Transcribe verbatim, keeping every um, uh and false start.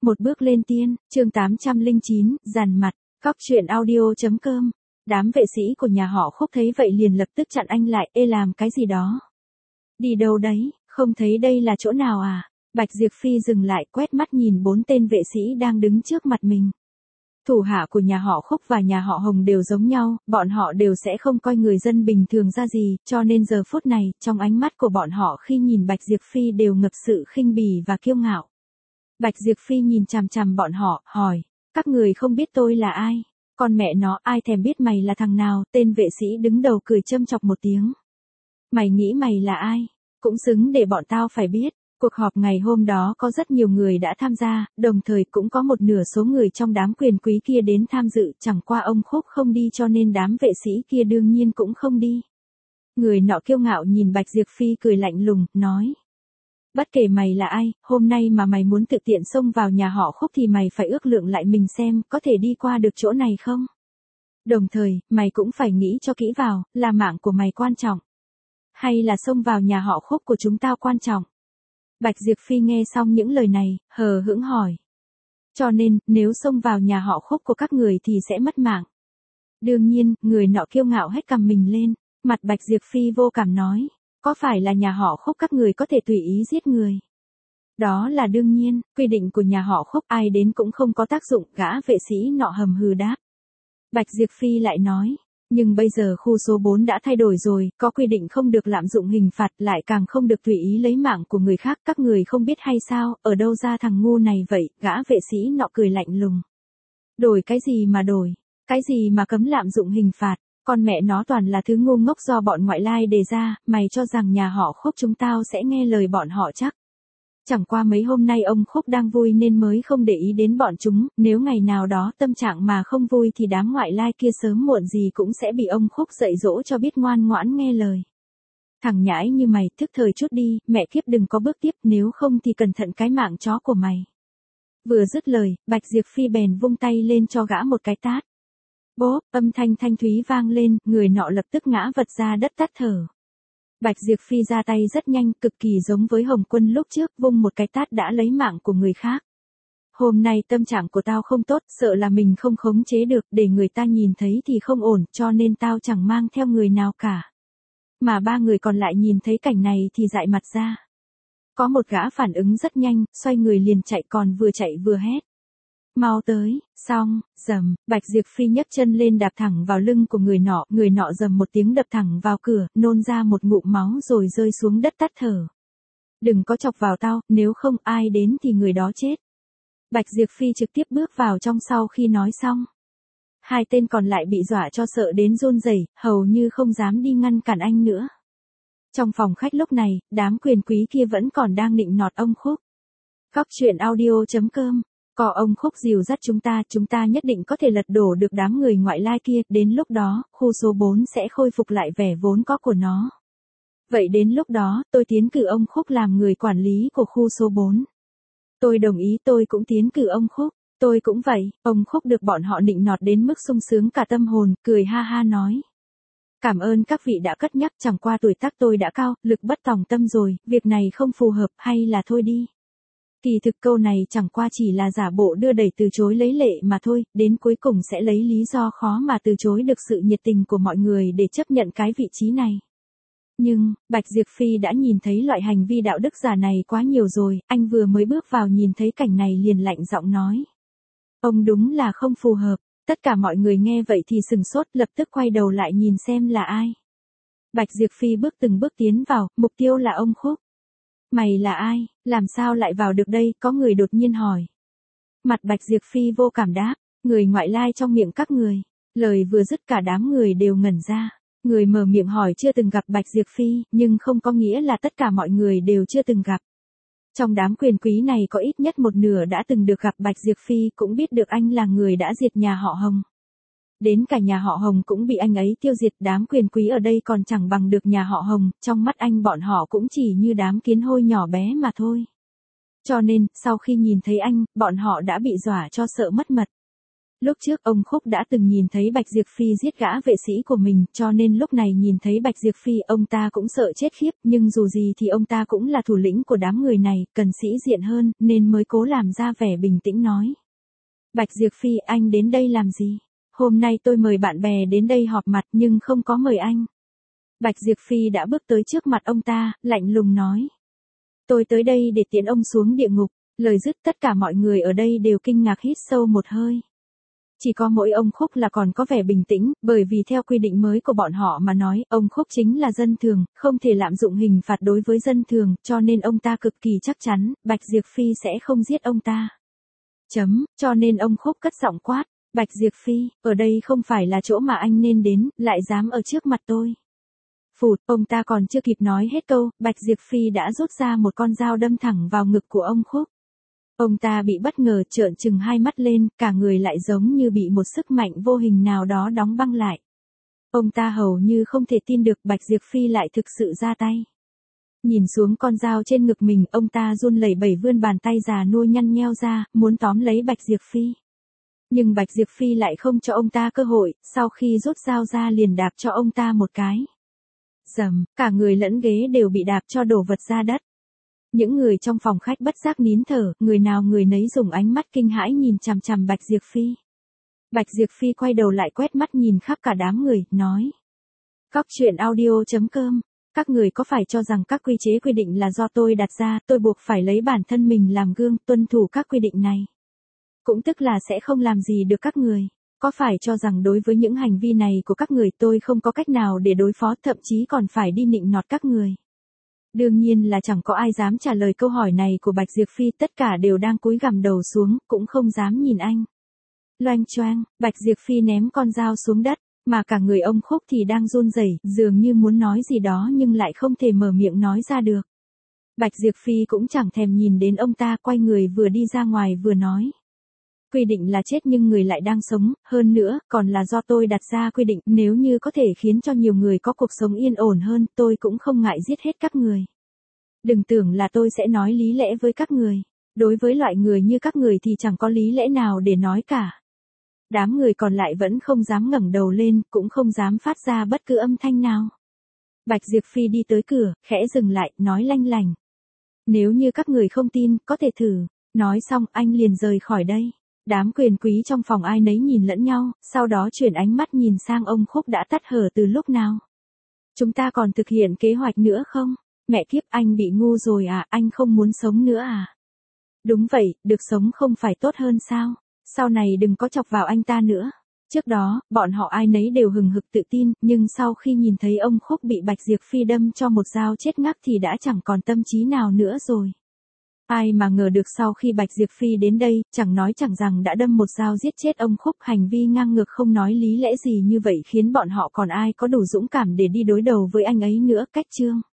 Một bước lên tiên, chương tám trăm lẻ chín, dằn mặt, góc truyện audio.com. Đám vệ sĩ của nhà họ Khúc thấy vậy liền lập tức chặn anh lại, ê làm cái gì đó? Đi đâu đấy, không thấy đây là chỗ nào à? Bạch Diệp Phi dừng lại quét mắt nhìn bốn tên vệ sĩ đang đứng trước mặt mình. Thủ hạ của nhà họ Khúc và nhà họ Hồng đều giống nhau, bọn họ đều sẽ không coi người dân bình thường ra gì, cho nên giờ phút này, trong ánh mắt của bọn họ khi nhìn Bạch Diệp Phi đều ngập sự khinh bỉ và kiêu ngạo. Bạch Diệp Phi nhìn chằm chằm bọn họ, hỏi, các người không biết tôi là ai? Con mẹ nó, ai thèm biết mày là thằng nào? Tên vệ sĩ đứng đầu cười châm chọc một tiếng. Mày nghĩ mày là ai? Cũng xứng để bọn tao phải biết. Cuộc họp ngày hôm đó có rất nhiều người đã tham gia, đồng thời cũng có một nửa số người trong đám quyền quý kia đến tham dự, chẳng qua ông Khúc không đi cho nên đám vệ sĩ kia đương nhiên cũng không đi. Người nọ kiêu ngạo nhìn Bạch Diệp Phi cười lạnh lùng, nói. Bất kể mày là ai, hôm nay mà mày muốn tự tiện xông vào nhà họ Khúc thì mày phải ước lượng lại mình xem có thể đi qua được chỗ này không? Đồng thời, mày cũng phải nghĩ cho kỹ vào, là mạng của mày quan trọng. Hay là xông vào nhà họ Khúc của chúng tao quan trọng? Bạch Diệp Phi nghe xong những lời này, hờ hững hỏi. Cho nên, nếu xông vào nhà họ Khúc của các người thì sẽ mất mạng. Đương nhiên, người nọ kiêu ngạo hết cằm mình lên, mặt Bạch Diệp Phi vô cảm nói. Có phải là nhà họ Khúc các người có thể tùy ý giết người? Đó là đương nhiên, quy định của nhà họ Khúc ai đến cũng không có tác dụng, gã vệ sĩ nọ hầm hừ đáp. Bạch Diệp Phi lại nói, nhưng bây giờ khu số bốn đã thay đổi rồi, có quy định không được lạm dụng hình phạt, lại càng không được tùy ý lấy mạng của người khác, các người không biết hay sao, ở đâu ra thằng ngu này vậy? Gã vệ sĩ nọ cười lạnh lùng. Đổi cái gì mà đổi? Cái gì mà cấm lạm dụng hình phạt? Con mẹ nó toàn là thứ ngu ngốc do bọn ngoại lai đề ra, mày cho rằng nhà họ Khúc chúng tao sẽ nghe lời bọn họ chắc. Chẳng qua mấy hôm nay ông Khúc đang vui nên mới không để ý đến bọn chúng, nếu ngày nào đó tâm trạng mà không vui thì đám ngoại lai kia sớm muộn gì cũng sẽ bị ông Khúc dạy dỗ cho biết ngoan ngoãn nghe lời. Thằng nhãi như mày, thức thời chút đi, mẹ kiếp đừng có bước tiếp, nếu không thì cẩn thận cái mạng chó của mày. Vừa dứt lời, Bạch Diệp Phi bèn vung tay lên cho gã một cái tát. Bốp, âm thanh thanh thúy vang lên, người nọ lập tức ngã vật ra đất tắt thở. Bạch Diệp Phi ra tay rất nhanh, cực kỳ giống với Hồng Quân lúc trước, vung một cái tát đã lấy mạng của người khác. Hôm nay tâm trạng của tao không tốt, sợ là mình không khống chế được, để người ta nhìn thấy thì không ổn, cho nên tao chẳng mang theo người nào cả. Mà ba người còn lại nhìn thấy cảnh này thì dại mặt ra. Có một gã phản ứng rất nhanh, xoay người liền chạy, còn vừa chạy vừa hét. Mau tới, xong, dầm, Bạch Diệp Phi nhấc chân lên đạp thẳng vào lưng của người nọ, người nọ dầm một tiếng đập thẳng vào cửa, nôn ra một ngụm máu rồi rơi xuống đất tắt thở. Đừng có chọc vào tao, nếu không ai đến thì người đó chết. Bạch Diệp Phi trực tiếp bước vào trong sau khi nói xong. Hai tên còn lại bị dọa cho sợ đến run rẩy, hầu như không dám đi ngăn cản anh nữa. Trong phòng khách lúc này, đám quyền quý kia vẫn còn đang nịnh nọt ông Khúc. Góc truyện audio.com. Có ông Khúc dìu dắt chúng ta, chúng ta nhất định có thể lật đổ được đám người ngoại lai kia, đến lúc đó, khu số bốn sẽ khôi phục lại vẻ vốn có của nó. Vậy đến lúc đó, tôi tiến cử ông Khúc làm người quản lý của khu số bốn. Tôi đồng ý, tôi cũng tiến cử ông Khúc, tôi cũng vậy. Ông Khúc được bọn họ nịnh nọt đến mức sung sướng cả tâm hồn, cười ha ha nói. Cảm ơn các vị đã cất nhắc, chẳng qua tuổi tác tôi đã cao, lực bất tòng tâm rồi, việc này không phù hợp, hay là thôi đi. Kỳ thực câu này chẳng qua chỉ là giả bộ đưa đẩy từ chối lấy lệ mà thôi, đến cuối cùng sẽ lấy lý do khó mà từ chối được sự nhiệt tình của mọi người để chấp nhận cái vị trí này. Nhưng, Bạch Diệp Phi đã nhìn thấy loại hành vi đạo đức giả này quá nhiều rồi, anh vừa mới bước vào nhìn thấy cảnh này liền lạnh giọng nói. Ông đúng là không phù hợp, tất cả mọi người nghe vậy thì sừng sốt lập tức quay đầu lại nhìn xem là ai. Bạch Diệp Phi bước từng bước tiến vào, mục tiêu là ông Khúc. Mày là ai, làm sao lại vào được đây, có người đột nhiên hỏi. Mặt Bạch Diệp Phi vô cảm đáp, người ngoại lai trong miệng các người. Lời vừa dứt cả đám người đều ngẩn ra. Người mở miệng hỏi chưa từng gặp Bạch Diệp Phi, nhưng không có nghĩa là tất cả mọi người đều chưa từng gặp. Trong đám quyền quý này có ít nhất một nửa đã từng được gặp Bạch Diệp Phi, cũng biết được anh là người đã diệt nhà họ Hồng. Đến cả nhà họ Hồng cũng bị anh ấy tiêu diệt, đám quyền quý ở đây còn chẳng bằng được nhà họ Hồng, trong mắt anh bọn họ cũng chỉ như đám kiến hôi nhỏ bé mà thôi. Cho nên, sau khi nhìn thấy anh, bọn họ đã bị dọa cho sợ mất mật. Lúc trước ông Khúc đã từng nhìn thấy Bạch Diệp Phi giết gã vệ sĩ của mình, cho nên lúc này nhìn thấy Bạch Diệp Phi ông ta cũng sợ chết khiếp, nhưng dù gì thì ông ta cũng là thủ lĩnh của đám người này, cần sĩ diện hơn, nên mới cố làm ra vẻ bình tĩnh nói. Bạch Diệp Phi, anh đến đây làm gì? Hôm nay tôi mời bạn bè đến đây họp mặt nhưng không có mời anh. Bạch Diệp Phi đã bước tới trước mặt ông ta, lạnh lùng nói. Tôi tới đây để tiễn ông xuống địa ngục. Lời dứt tất cả mọi người ở đây đều kinh ngạc hít sâu một hơi. Chỉ có mỗi ông Khúc là còn có vẻ bình tĩnh, bởi vì theo quy định mới của bọn họ mà nói, ông Khúc chính là dân thường, không thể lạm dụng hình phạt đối với dân thường, cho nên ông ta cực kỳ chắc chắn, Bạch Diệp Phi sẽ không giết ông ta. Chấm, cho nên ông Khúc cất giọng quát, Bạch Diệp Phi, ở đây không phải là chỗ mà anh nên đến, lại dám ở trước mặt tôi. Phụt, ông ta còn chưa kịp nói hết câu, Bạch Diệp Phi đã rút ra một con dao đâm thẳng vào ngực của ông Khúc. Ông ta bị bất ngờ trợn trừng hai mắt lên, cả người lại giống như bị một sức mạnh vô hình nào đó đóng băng lại. Ông ta hầu như không thể tin được Bạch Diệp Phi lại thực sự ra tay. Nhìn xuống con dao trên ngực mình, ông ta run lẩy bẩy vươn bàn tay già nua nhăn nheo ra, muốn tóm lấy Bạch Diệp Phi. Nhưng Bạch Diệp Phi lại không cho ông ta cơ hội, sau khi rút dao ra liền đạp cho ông ta một cái. Dầm, cả người lẫn ghế đều bị đạp cho đổ vật ra đất. Những người trong phòng khách bất giác nín thở, người nào người nấy dùng ánh mắt kinh hãi nhìn chằm chằm Bạch Diệp Phi. Bạch Diệp Phi quay đầu lại quét mắt nhìn khắp cả đám người, nói. Cóc truyện audio chấm com, các người có phải cho rằng các quy chế quy định là do tôi đặt ra, tôi buộc phải lấy bản thân mình làm gương, tuân thủ các quy định này. Cũng tức là sẽ không làm gì được các người. Có phải cho rằng đối với những hành vi này của các người tôi không có cách nào để đối phó, thậm chí còn phải đi nịnh nọt các người. Đương nhiên là chẳng có ai dám trả lời câu hỏi này của Bạch Diệp Phi, tất cả đều đang cúi gằm đầu xuống, cũng không dám nhìn anh. Loanh choang, Bạch Diệp Phi ném con dao xuống đất, mà cả người ông Khúc thì đang run rẩy, dường như muốn nói gì đó nhưng lại không thể mở miệng nói ra được. Bạch Diệp Phi cũng chẳng thèm nhìn đến ông ta, quay người vừa đi ra ngoài vừa nói. Quy định là chết nhưng người lại đang sống, hơn nữa, còn là do tôi đặt ra quy định, nếu như có thể khiến cho nhiều người có cuộc sống yên ổn hơn, tôi cũng không ngại giết hết các người. Đừng tưởng là tôi sẽ nói lý lẽ với các người. Đối với loại người như các người thì chẳng có lý lẽ nào để nói cả. Đám người còn lại vẫn không dám ngẩng đầu lên, cũng không dám phát ra bất cứ âm thanh nào. Bạch Diệp Phi đi tới cửa, khẽ dừng lại, nói lanh lành. Nếu như các người không tin, có thể thử. Nói xong, anh liền rời khỏi đây. Đám quyền quý trong phòng ai nấy nhìn lẫn nhau, sau đó chuyển ánh mắt nhìn sang ông Khúc đã tắt thở từ lúc nào. Chúng ta còn thực hiện kế hoạch nữa không? Mẹ kiếp, anh bị ngu rồi à, anh không muốn sống nữa à? Đúng vậy, được sống không phải tốt hơn sao? Sau này đừng có chọc vào anh ta nữa. Trước đó, bọn họ ai nấy đều hừng hực tự tin, nhưng sau khi nhìn thấy ông Khúc bị Bạch Diệp Phi đâm cho một dao chết ngắc thì đã chẳng còn tâm trí nào nữa rồi. Ai mà ngờ được sau khi Bạch Diệp Phi đến đây, chẳng nói chẳng rằng đã đâm một dao giết chết ông Khúc, hành vi ngang ngược không nói lý lẽ gì như vậy khiến bọn họ còn ai có đủ dũng cảm để đi đối đầu với anh ấy nữa. Cách chương